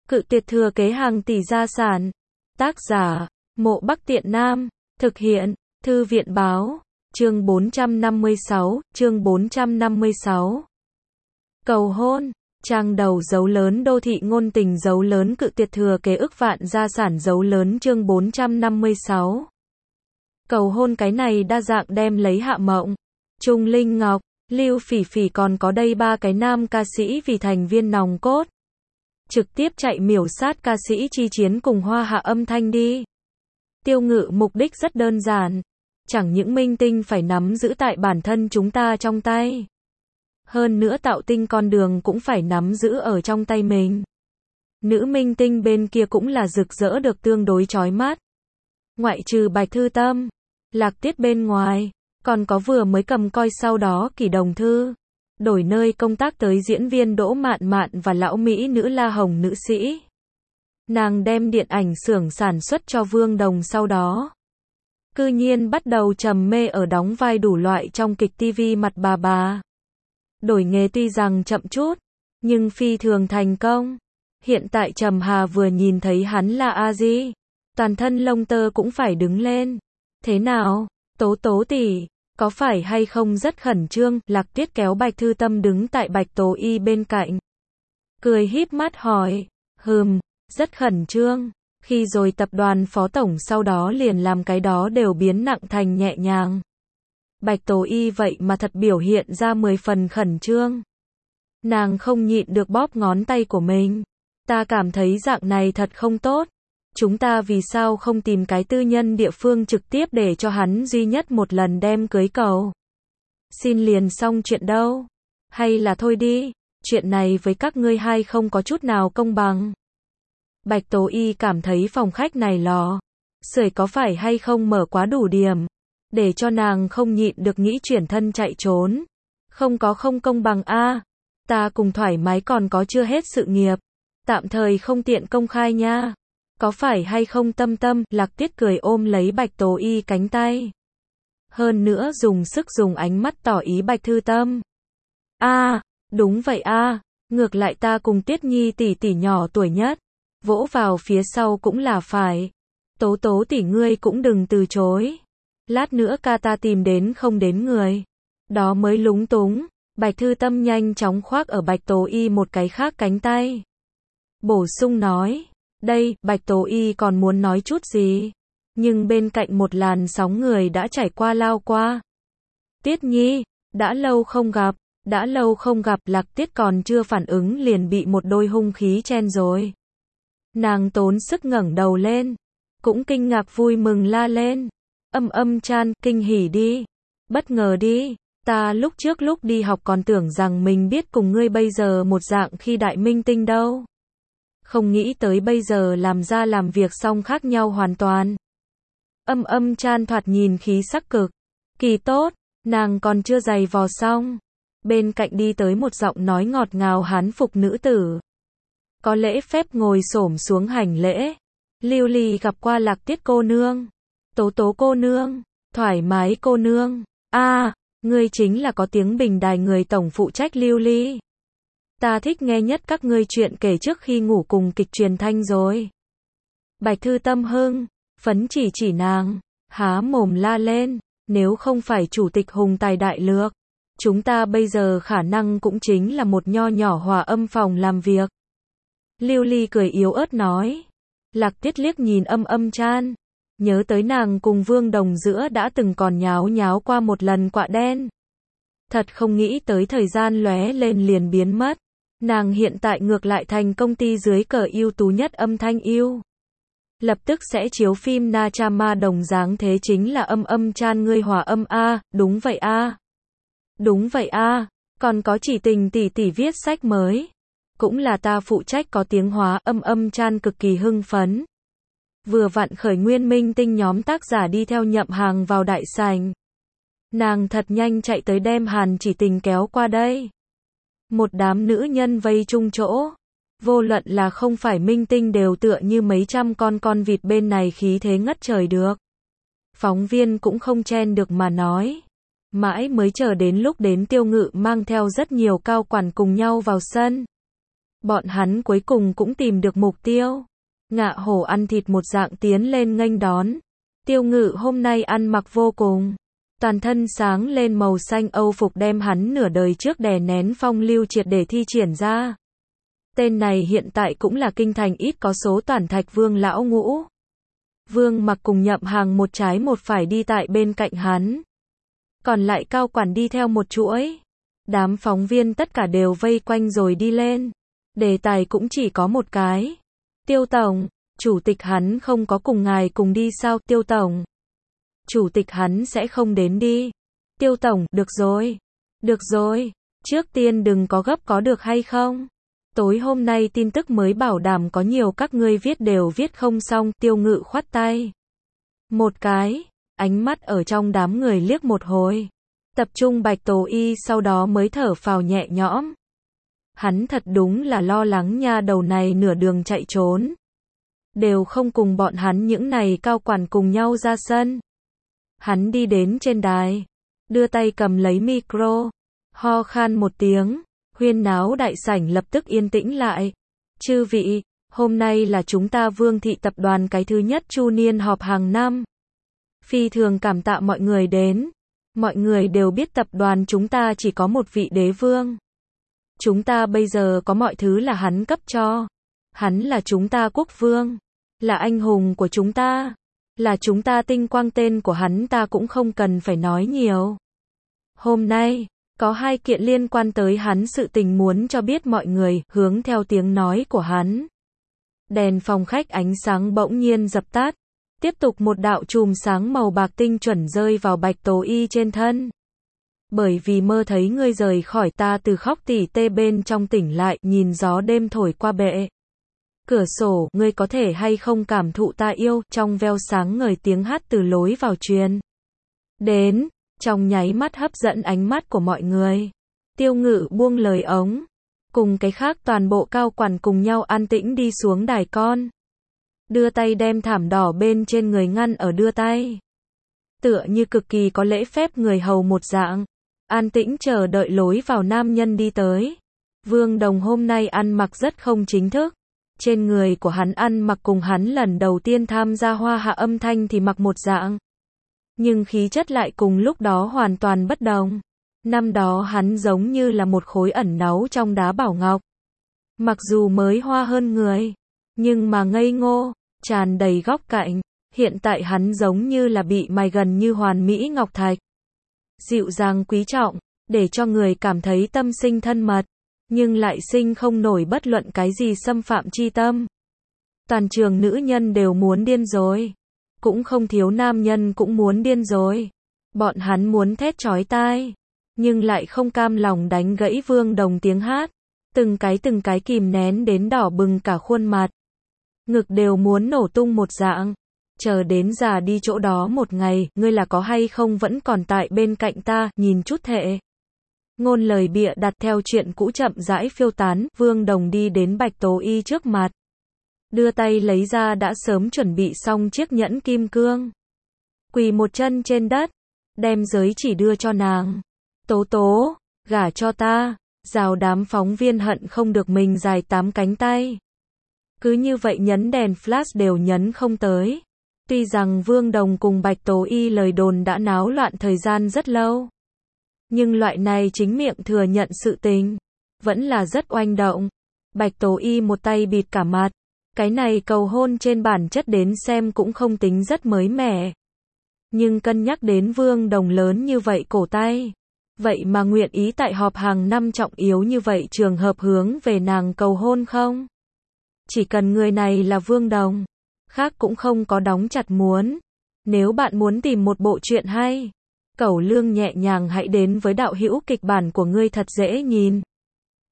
Cự tuyệt thừa kế hàng tỷ gia sản. Tác giả, Mộ Bắc Tiện Nam. Thực hiện, Thư viện báo. Chương 456. Cầu hôn. Trang đầu dấu lớn đô thị ngôn tình dấu lớn cự tuyệt thừa kế ức vạn gia sản dấu lớn chương 456. Cầu hôn cái này đa dạng đem lấy Hạ Mộng, Trung Linh Ngọc, Lưu Phỉ Phỉ còn có đây ba cái nam ca sĩ vì thành viên nòng cốt. Trực tiếp chạy miểu sát ca sĩ chi chiến cùng hoa hạ âm thanh đi. Tiêu Ngự mục đích rất đơn giản. Chẳng những minh tinh phải nắm giữ tại bản thân chúng ta trong tay. Hơn nữa tạo tinh con đường cũng phải nắm giữ ở trong tay mình. Nữ minh tinh bên kia cũng là rực rỡ được tương đối chói mắt. Ngoại trừ Bạch Thư Tâm, Lạc Tiết bên ngoài, còn có vừa mới cầm coi sau đó Kỷ Đồng Thư. Đổi nơi công tác tới diễn viên Đỗ Mạn Mạn và lão Mỹ nữ La Hồng nữ sĩ. Nàng đem điện ảnh xưởng sản xuất cho Vương Đồng sau đó. Cư nhiên bắt đầu trầm mê ở đóng vai đủ loại trong kịch TV mặt bà. Đổi nghề tuy rằng chậm chút, nhưng phi thường thành công. Hiện tại Trầm Hà vừa nhìn thấy hắn là A Di, toàn thân lông tơ cũng phải đứng lên. Thế nào, Tố Tố tỷ, có phải hay không rất khẩn trương? Lạc Tiết kéo Bạch Thư Tâm đứng tại Bạch Tố Y bên cạnh. Cười híp mắt hỏi, rất khẩn trương. Khi rồi tập đoàn phó tổng sau đó liền làm cái đó đều biến nặng thành nhẹ nhàng. Bạch Tố Y vậy mà thật biểu hiện ra 10 phần khẩn trương. Nàng không nhịn được bóp ngón tay của mình. Ta cảm thấy dạng này thật không tốt. Chúng ta vì sao không tìm cái tư nhân địa phương trực tiếp để cho hắn duy nhất một lần đem cưới cầu. Xin liền xong chuyện đâu. Hay là thôi đi, chuyện này với các ngươi hai không có chút nào công bằng. Bạch Tố Y cảm thấy phòng khách này lò sưởi có phải hay không mở quá đủ điểm, để cho nàng không nhịn được nghĩ chuyển thân chạy trốn. Không có không công bằng a. Ta cùng thoải mái còn có chưa hết sự nghiệp. Tạm thời không tiện công khai nha. Có phải hay không Tâm Tâm? Lạc Tiết cười ôm lấy Bạch Tố Y cánh tay. Hơn nữa dùng sức dùng ánh mắt tỏ ý Bạch Thư Tâm. Đúng vậy ngược lại ta cùng Tiết Nhi tỷ tỷ nhỏ tuổi nhất. Vỗ vào phía sau cũng là phải. Tố Tố tỷ ngươi cũng đừng từ chối. Lát nữa ca ta tìm đến không đến người. Đó mới lúng túng. Bạch Thư Tâm nhanh chóng khoác ở Bạch Tố Y một cái khác cánh tay. Bổ sung nói. Đây, Bạch Tố Y còn muốn nói chút gì. Nhưng bên cạnh một làn sóng người đã trải qua lao qua. Tiết Nhi, đã lâu không gặp, Lạc Tiết còn chưa phản ứng liền bị một đôi hung khí chen rồi. Nàng tốn sức ngẩng đầu lên. Cũng kinh ngạc vui mừng la lên. Chan, kinh hỉ đi. Bất ngờ đi. Ta lúc trước lúc đi học còn tưởng rằng mình biết cùng ngươi bây giờ một dạng khi đại minh tinh đâu. Không nghĩ tới bây giờ làm ra làm việc xong khác nhau hoàn toàn. Chan thoạt nhìn khí sắc cực kỳ tốt, nàng còn chưa giày vò xong. Bên cạnh đi tới một giọng nói ngọt ngào hán phục nữ tử. Có lễ phép ngồi xổm xuống hành lễ. Lưu Ly gặp qua Lạc Tiết cô nương. Tố Tố cô nương. Thoải mái cô nương. Ngươi chính là có tiếng bình đài người tổng phụ trách Lưu Ly. Ta thích nghe nhất các ngươi chuyện kể trước khi ngủ cùng kịch truyền thanh rồi. Bạch Thư Tâm hưng phấn chỉ nàng, há mồm la lên, nếu không phải chủ tịch hùng tài đại lược, chúng ta bây giờ khả năng cũng chính là một nho nhỏ hòa âm phòng làm việc. Lưu Ly cười yếu ớt nói. Lạc Tiết liếc nhìn Chan, nhớ tới nàng cùng Vương Đồng giữa đã từng còn nháo qua một lần quạ đen. Thật không nghĩ tới thời gian lóe lên liền biến mất. Nàng hiện tại ngược lại thành công ty dưới cờ ưu tú nhất âm thanh yêu. Lập tức sẽ chiếu phim Na Cha Ma đồng dáng thế chính là Chan ngươi hòa âm đúng vậy còn có chỉ tình tỷ tỷ viết sách mới. Cũng là ta phụ trách có tiếng hóa. Chan cực kỳ hưng phấn. Vừa vặn khởi nguyên minh tinh nhóm tác giả đi theo nhậm hàng vào đại sảnh. Nàng thật nhanh chạy tới đem Hàn Chỉ Tình kéo qua đây. Một đám nữ nhân vây chung chỗ. Vô luận là không phải minh tinh đều tựa như mấy trăm con vịt bên này khí thế ngất trời được. Phóng viên cũng không chen được mà nói. Mãi mới chờ đến lúc đến Tiêu Ngự mang theo rất nhiều cao quản cùng nhau vào sân. Bọn hắn cuối cùng cũng tìm được mục tiêu. Ngạ hổ ăn thịt một dạng tiến lên nghênh đón. Tiêu Ngự hôm nay ăn mặc vô cùng. Toàn thân sáng lên màu xanh Âu phục đem hắn nửa đời trước đè nén phong lưu triệt để thi triển ra. Tên này hiện tại cũng là kinh thành ít có số Toàn Thạch Vương lão ngũ. Vương Mặc cùng Nhậm Hàng một trái một phải đi tại bên cạnh hắn. Còn lại cao quản đi theo một chuỗi. Đám phóng viên tất cả đều vây quanh rồi đi lên. Đề tài cũng chỉ có một cái. Tiêu Tổng, chủ tịch hắn không có cùng ngài cùng đi sao? Tiêu Tổng, chủ tịch hắn sẽ không đến đi. Tiêu Tổng, được rồi, trước tiên đừng có gấp có được hay không? Tối hôm nay tin tức mới bảo đảm có nhiều các ngươi viết đều viết không xong. Tiêu Ngự khoát tay một cái, ánh mắt ở trong đám người liếc một hồi. Tập trung Bạch Tố Y sau đó mới thở phào nhẹ nhõm. Hắn thật đúng là lo lắng nha đầu này nửa đường chạy trốn. Đều không cùng bọn hắn những này cao quản cùng nhau ra sân. Hắn đi đến trên đài, đưa tay cầm lấy micro, ho khan một tiếng, huyên náo đại sảnh lập tức yên tĩnh lại. Chư vị, hôm nay là chúng ta Vương thị tập đoàn cái thứ nhất chu niên họp hàng năm. Phi thường cảm tạ mọi người đến. Mọi người đều biết tập đoàn chúng ta chỉ có một vị đế vương. Chúng ta bây giờ có mọi thứ là hắn cấp cho. Hắn là chúng ta quốc vương, là anh hùng của chúng ta, là chúng ta tinh quang, tên của hắn ta cũng không cần phải nói nhiều. Hôm nay, có 2 kiện liên quan tới hắn sự tình muốn cho biết mọi người, hướng theo tiếng nói của hắn. Đèn phòng khách ánh sáng bỗng nhiên dập tắt. Tiếp tục một đạo chùm sáng màu bạc tinh chuẩn rơi vào Bạch Tố Y trên thân. Bởi vì mơ thấy ngươi rời khỏi ta từ khóc tỉ tê bên trong tỉnh lại, nhìn gió đêm thổi qua bệ cửa sổ, ngươi có thể hay không cảm thụ ta yêu, trong veo sáng ngời tiếng hát từ lối vào truyền đến, trong nháy mắt hấp dẫn ánh mắt của mọi người. Tiêu Ngự buông lời ống, cùng cái khác toàn bộ cao quản cùng nhau an tĩnh đi xuống đài con. Đưa tay đem thảm đỏ bên trên người ngăn ở đưa tay. Tựa như cực kỳ có lễ phép người hầu một dạng. An tĩnh chờ đợi lối vào nam nhân đi tới. Vương Đồng hôm nay ăn mặc rất không chính thức. Trên người của hắn ăn mặc cùng hắn lần đầu tiên tham gia Hoa Hạ âm thanh thì mặc một dạng. Nhưng khí chất lại cùng lúc đó hoàn toàn bất đồng. Năm đó hắn giống như là một khối ẩn náu trong đá bảo ngọc. Mặc dù mới hoa hơn người, nhưng mà ngây ngô, tràn đầy góc cạnh. Hiện tại hắn giống như là bị mài gần như hoàn mỹ ngọc thạch. Dịu dàng quý trọng, để cho người cảm thấy tâm sinh thân mật, nhưng lại sinh không nổi bất luận cái gì xâm phạm chi tâm. Toàn trường nữ nhân đều muốn điên rồi. Cũng không thiếu nam nhân cũng muốn điên rồi. Bọn hắn muốn thét chói tai, nhưng lại không cam lòng đánh gãy Vương Đồng tiếng hát. Từng cái kìm nén đến đỏ bừng cả khuôn mặt. Ngực đều muốn nổ tung một dạng. Chờ đến già đi chỗ đó một ngày, ngươi là có hay không vẫn còn tại bên cạnh ta, nhìn chút thệ. Ngôn lời bịa đặt theo chuyện cũ chậm rãi phiêu tán, Vương Đồng đi đến Bạch Tố Y trước mặt. Đưa tay lấy ra đã sớm chuẩn bị xong chiếc nhẫn kim cương. Quỳ một chân trên đất, đem giới chỉ đưa cho nàng. Tố tố, gả cho ta. Rào đám phóng viên hận không được mình dài 8 cánh tay. Cứ như vậy nhấn đèn flash đều nhấn không tới. Tuy rằng Vương Đồng cùng Bạch Tố Y lời đồn đã náo loạn thời gian rất lâu. Nhưng loại này chính miệng thừa nhận sự tình. Vẫn là rất oanh động. Bạch Tố Y một tay bịt cả mặt. Cái này cầu hôn trên bản chất đến xem cũng không tính rất mới mẻ. Nhưng cân nhắc đến Vương Đồng lớn như vậy cổ tay. Vậy mà nguyện ý tại họp hàng năm trọng yếu như vậy trường hợp hướng về nàng cầu hôn không? Chỉ cần người này là Vương Đồng. Khác cũng không có đóng chặt muốn. Nếu bạn muốn tìm một bộ truyện hay, Cẩu Lương nhẹ nhàng hãy đến với đạo hữu kịch bản của ngươi thật dễ nhìn.